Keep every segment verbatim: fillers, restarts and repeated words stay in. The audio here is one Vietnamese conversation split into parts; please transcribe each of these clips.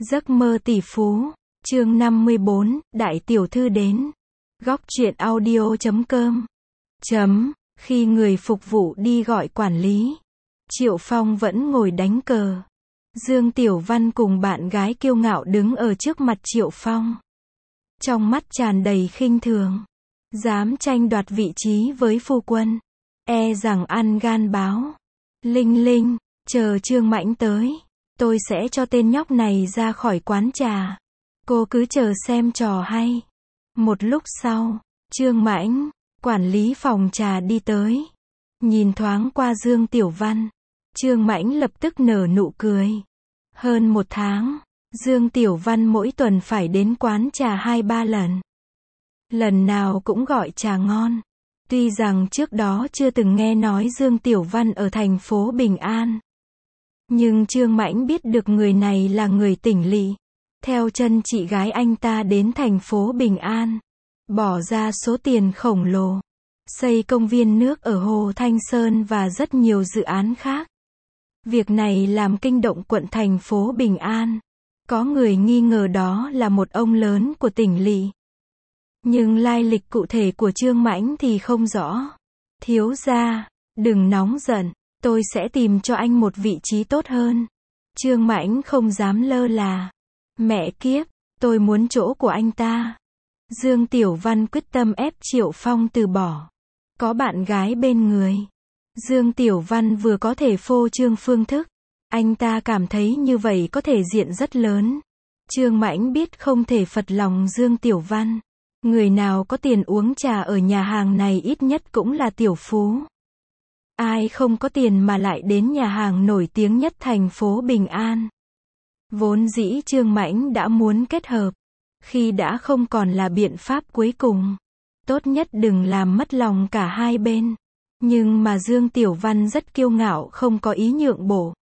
Giấc mơ tỷ phú, chương năm mươi bốn, đại tiểu thư đến. Góc truyện audio chấm com. Chấm, khi người phục vụ đi gọi quản lý, Triệu Phong vẫn ngồi đánh cờ. Dương Tiểu Văn cùng bạn gái kiêu ngạo đứng ở trước mặt Triệu Phong. Trong mắt tràn đầy khinh thường. Dám tranh đoạt vị trí với phu quân. E rằng ăn gan báo. Linh Linh, chờ Trương Mãnh tới. Tôi sẽ cho tên nhóc này ra khỏi quán trà. Cô cứ chờ xem trò hay. Một lúc sau, Trương Mãnh, quản lý phòng trà đi tới. Nhìn thoáng qua Dương Tiểu Văn. Trương Mãnh lập tức nở nụ cười. Hơn một tháng, Dương Tiểu Văn mỗi tuần phải đến quán trà hai ba lần. Lần nào cũng gọi trà ngon. Tuy rằng trước đó chưa từng nghe nói Dương Tiểu Văn ở thành phố Bình An. Nhưng Trương Mãnh biết được người này là người tỉnh lỵ. Theo chân chị gái anh ta đến thành phố Bình An. Bỏ ra số tiền khổng lồ. Xây công viên nước ở Hồ Thanh Sơn và rất nhiều dự án khác. Việc này làm kinh động quận thành phố Bình An. Có người nghi ngờ đó là một ông lớn của tỉnh lỵ. Nhưng lai lịch cụ thể của Trương Mãnh thì không rõ. Thiếu gia, đừng nóng giận, tôi sẽ tìm cho anh một vị trí tốt hơn. Trương Mãnh không dám lơ là. Mẹ kiếp, tôi muốn chỗ của anh ta. Dương Tiểu Văn quyết tâm ép Triệu Phong từ bỏ. Có bạn gái bên người. Dương Tiểu Văn vừa có thể phô trương phương thức. Anh ta cảm thấy như vậy có thể diện rất lớn. Trương Mãnh biết không thể phật lòng Dương Tiểu Văn. Người nào có tiền uống trà ở nhà hàng này ít nhất cũng là tiểu phú. Ai không có tiền mà lại đến nhà hàng nổi tiếng nhất thành phố Bình An. Vốn dĩ Trương Mãnh đã muốn kết hợp. Khi đã không còn là biện pháp cuối cùng. Tốt nhất đừng làm mất lòng cả hai bên. Nhưng mà Dương Tiểu Văn rất kiêu ngạo không có ý nhượng bộ.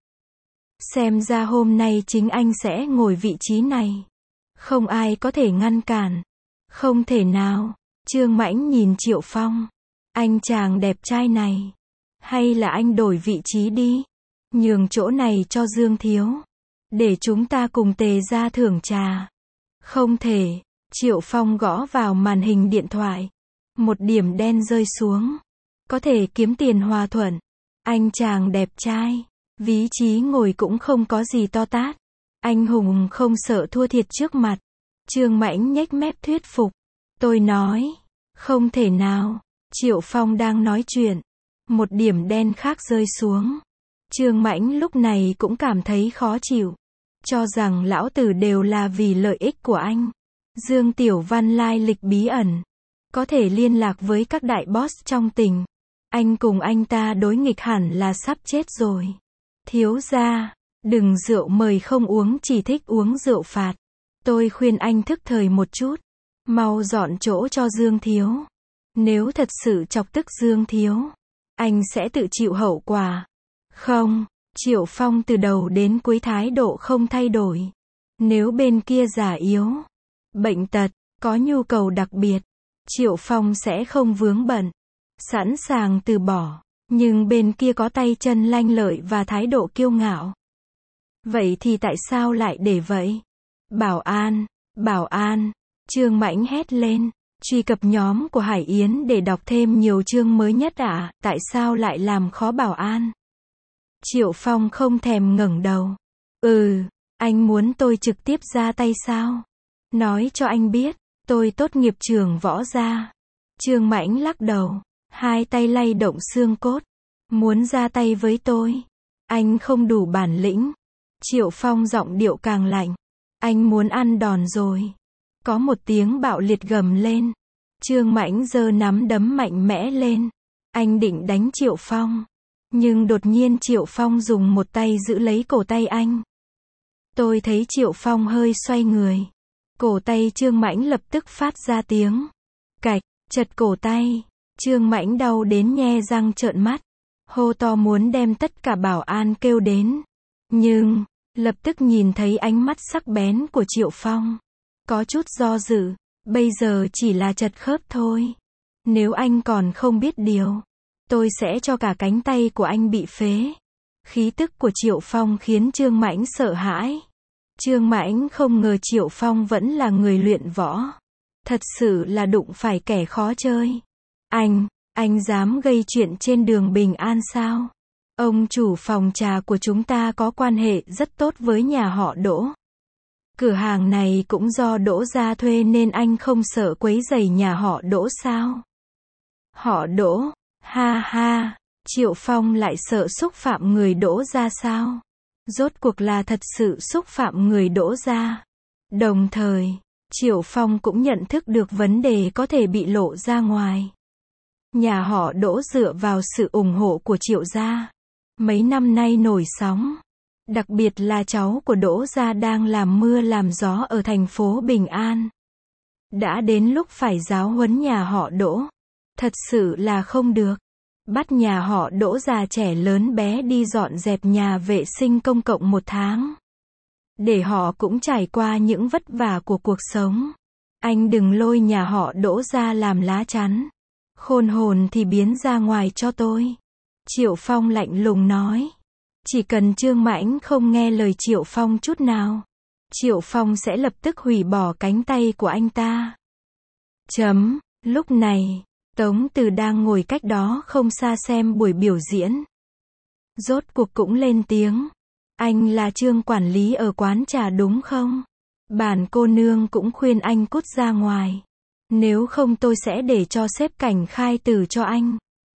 Xem ra hôm nay chính anh sẽ ngồi vị trí này. Không ai có thể ngăn cản. Không thể nào. Trương Mãnh nhìn Triệu Phong. Anh chàng đẹp trai này. Hay là anh đổi vị trí đi. Nhường chỗ này cho Dương Thiếu. Để chúng ta cùng tề ra thưởng trà. Không thể. Triệu Phong gõ vào màn hình điện thoại. Một điểm đen rơi xuống. Có thể kiếm tiền hòa thuận. Anh chàng đẹp trai. Ví trí ngồi cũng không có gì to tát. Anh hùng không sợ thua thiệt trước mặt. Trương Mãnh nhếch mép thuyết phục. Tôi nói. Không thể nào. Triệu Phong đang nói chuyện. Một điểm đen khác rơi xuống. Trương Mãnh lúc này cũng cảm thấy khó chịu. Cho rằng lão tử đều là vì lợi ích của anh. Dương Tiểu Văn lai lịch bí ẩn. Có thể liên lạc với các đại boss trong tỉnh. Anh cùng anh ta đối nghịch hẳn là sắp chết rồi. Thiếu gia, đừng rượu mời không uống chỉ thích uống rượu phạt. Tôi khuyên anh thức thời một chút. Mau dọn chỗ cho Dương Thiếu. Nếu thật sự chọc tức Dương Thiếu, anh sẽ tự chịu hậu quả. Không, Triệu Phong từ đầu đến cuối thái độ không thay đổi. Nếu bên kia già yếu, bệnh tật, có nhu cầu đặc biệt, Triệu Phong sẽ không vướng bận. Sẵn sàng từ bỏ. Nhưng bên kia có tay chân lanh lợi và thái độ kiêu ngạo. Vậy thì tại sao lại để vậy? Bảo an, bảo an, Trương Mãnh hét lên. Truy cập nhóm của Hải Yến để đọc thêm nhiều chương mới nhất ạ. À, tại sao lại làm khó bảo an? Triệu Phong không thèm ngẩng đầu. Ừ, anh muốn tôi trực tiếp ra tay sao? Nói cho anh biết, tôi tốt nghiệp trường võ gia. Trương Mãnh lắc đầu. Hai tay lay động xương cốt. Muốn ra tay với tôi. Anh không đủ bản lĩnh. Triệu Phong giọng điệu càng lạnh. Anh muốn ăn đòn rồi. Có một tiếng bạo liệt gầm lên. Trương Mãnh giơ nắm đấm mạnh mẽ lên. Anh định đánh Triệu Phong. Nhưng đột nhiên Triệu Phong dùng một tay giữ lấy cổ tay anh. Tôi thấy Triệu Phong hơi xoay người. Cổ tay Trương Mãnh lập tức phát ra tiếng cạch, chật cổ tay. Trương Mãnh đau đến nhe răng trợn mắt. Hô to muốn đem tất cả bảo an kêu đến. Nhưng, lập tức nhìn thấy ánh mắt sắc bén của Triệu Phong. Có chút do dự. Bây giờ chỉ là chật khớp thôi. Nếu anh còn không biết điều, tôi sẽ cho cả cánh tay của anh bị phế. Khí tức của Triệu Phong khiến Trương Mãnh sợ hãi. Trương Mãnh không ngờ Triệu Phong vẫn là người luyện võ. Thật sự là đụng phải kẻ khó chơi. Anh, anh dám gây chuyện trên đường Bình An sao? Ông chủ phòng trà của chúng ta có quan hệ rất tốt với nhà họ Đỗ. Cửa hàng này cũng do Đỗ gia thuê nên anh không sợ quấy rầy nhà họ Đỗ sao? Họ Đỗ, ha ha, Triệu Phong lại sợ xúc phạm người Đỗ gia sao? Rốt cuộc là thật sự xúc phạm người Đỗ gia. Đồng thời, Triệu Phong cũng nhận thức được vấn đề có thể bị lộ ra ngoài. Nhà họ Đỗ dựa vào sự ủng hộ của Triệu gia, mấy năm nay nổi sóng. Đặc biệt là cháu của Đỗ gia đang làm mưa làm gió ở thành phố Bình An. Đã đến lúc phải giáo huấn nhà họ Đỗ. Thật sự là không được. Bắt nhà họ Đỗ già trẻ lớn bé đi dọn dẹp nhà vệ sinh công cộng một tháng. Để họ cũng trải qua những vất vả của cuộc sống. Anh đừng lôi nhà họ Đỗ ra làm lá chắn. Khôn hồn thì biến ra ngoài cho tôi. Triệu Phong lạnh lùng nói. Chỉ cần Trương Mãnh không nghe lời Triệu Phong chút nào, Triệu Phong sẽ lập tức hủy bỏ cánh tay của anh ta. Chấm. Lúc này, Tống Từ đang ngồi cách đó không xa xem buổi biểu diễn. Rốt cuộc cũng lên tiếng. Anh là Trương quản lý ở quán trà đúng không? Bản cô nương cũng khuyên anh cút ra ngoài. Nếu không tôi sẽ để cho sếp Cảnh khai từ cho anh.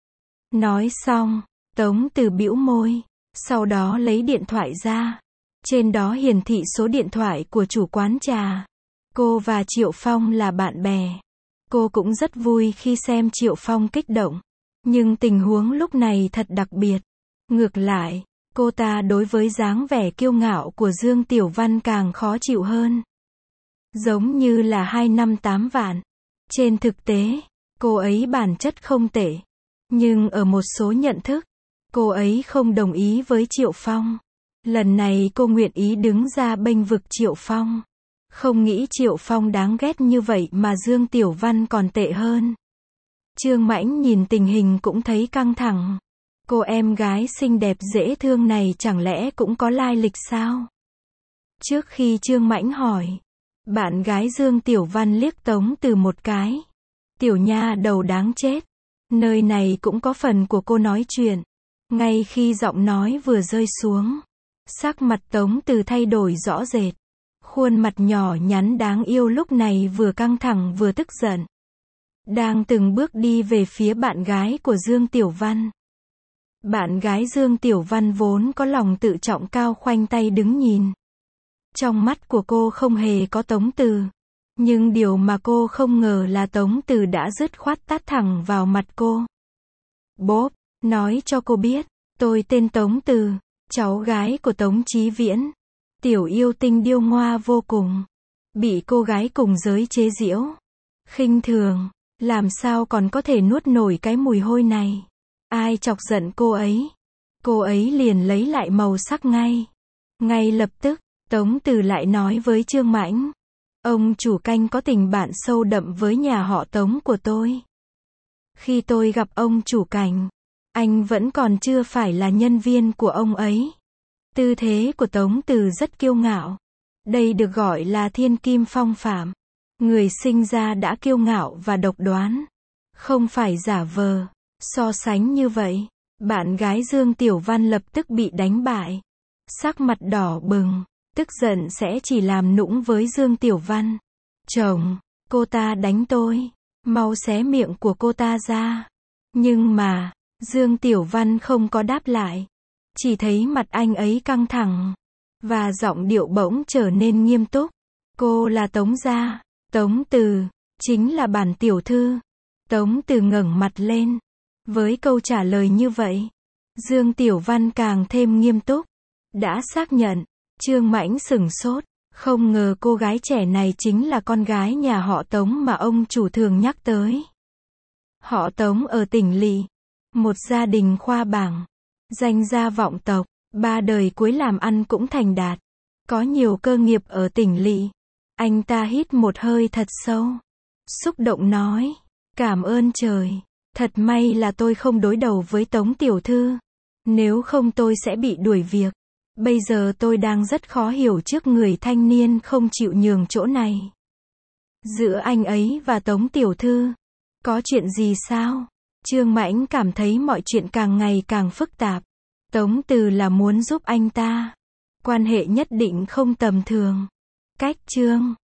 Nói xong, Tống Từ bĩu môi. Sau đó lấy điện thoại ra. Trên đó hiển thị số điện thoại của chủ quán trà. Cô và Triệu Phong là bạn bè. Cô cũng rất vui khi xem Triệu Phong kích động. Nhưng tình huống lúc này thật đặc biệt. Ngược lại, cô ta đối với dáng vẻ kiêu ngạo của Dương Tiểu Văn càng khó chịu hơn. Giống như là hai năm tám vạn. Trên thực tế, cô ấy bản chất không tệ. Nhưng ở một số nhận thức, cô ấy không đồng ý với Triệu Phong. Lần này cô nguyện ý đứng ra bênh vực Triệu Phong. Không nghĩ Triệu Phong đáng ghét như vậy mà Dương Tiểu Văn còn tệ hơn. Trương Mãnh nhìn tình hình cũng thấy căng thẳng. Cô em gái xinh đẹp dễ thương này chẳng lẽ cũng có lai lịch sao? Trước khi Trương Mãnh hỏi, bạn gái Dương Tiểu Văn liếc Tống Từ một cái. Tiểu nha đầu đáng chết. Nơi này cũng có phần của cô nói chuyện. Ngay khi giọng nói vừa rơi xuống, sắc mặt Tống Từ thay đổi rõ rệt. Khuôn mặt nhỏ nhắn đáng yêu lúc này vừa căng thẳng vừa tức giận. Đang từng bước đi về phía bạn gái của Dương Tiểu Văn. Bạn gái Dương Tiểu Văn vốn có lòng tự trọng cao khoanh tay đứng nhìn. Trong mắt của cô không hề có Tống Từ. Nhưng điều mà cô không ngờ là Tống Từ đã dứt khoát tát thẳng vào mặt cô. Bốp, nói cho cô biết, tôi tên Tống Từ, cháu gái của Tống Chí Viễn. Tiểu yêu tinh điêu ngoa vô cùng. Bị cô gái cùng giới chế giễu. Khinh thường, làm sao còn có thể nuốt nổi cái mùi hôi này. Ai chọc giận cô ấy, cô ấy liền lấy lại màu sắc ngay. Ngay lập tức, Tống Từ lại nói với Trương Mãnh. Ông chủ canh có tình bạn sâu đậm với nhà họ Tống của tôi. Khi tôi gặp ông chủ Cảnh, anh vẫn còn chưa phải là nhân viên của ông ấy. Tư thế của Tống Từ rất kiêu ngạo. Đây được gọi là thiên kim phong phạm. Người sinh ra đã kiêu ngạo và độc đoán. Không phải giả vờ. So sánh như vậy, bạn gái Dương Tiểu Văn lập tức bị đánh bại. Sắc mặt đỏ bừng, tức giận sẽ chỉ làm nũng với Dương Tiểu Văn. Chồng, cô ta đánh tôi. Mau xé miệng của cô ta ra. Nhưng mà, Dương Tiểu Văn không có đáp lại. Chỉ thấy mặt anh ấy căng thẳng. Và giọng điệu bỗng trở nên nghiêm túc. Cô là Tống gia. Tống Từ, chính là bản tiểu thư. Tống Từ ngẩng mặt lên. Với câu trả lời như vậy, Dương Tiểu Văn càng thêm nghiêm túc. Đã xác nhận, Trương Mãnh sửng sốt. Không ngờ cô gái trẻ này chính là con gái nhà họ Tống mà ông chủ thường nhắc tới. Họ Tống ở tỉnh Lỵ. Một gia đình khoa bảng. Danh gia vọng tộc. Ba đời cuối làm ăn cũng thành đạt. Có nhiều cơ nghiệp ở tỉnh Lỵ. Anh ta hít một hơi thật sâu. Xúc động nói. Cảm ơn trời. Thật may là tôi không đối đầu với Tống tiểu thư. Nếu không tôi sẽ bị đuổi việc. Bây giờ tôi đang rất khó hiểu trước người thanh niên không chịu nhường chỗ này. Giữa anh ấy và Tống tiểu thư, có chuyện gì sao? Trương Mãnh cảm thấy mọi chuyện càng ngày càng phức tạp. Tống Từ là muốn giúp anh ta. Quan hệ nhất định không tầm thường. Cách Trương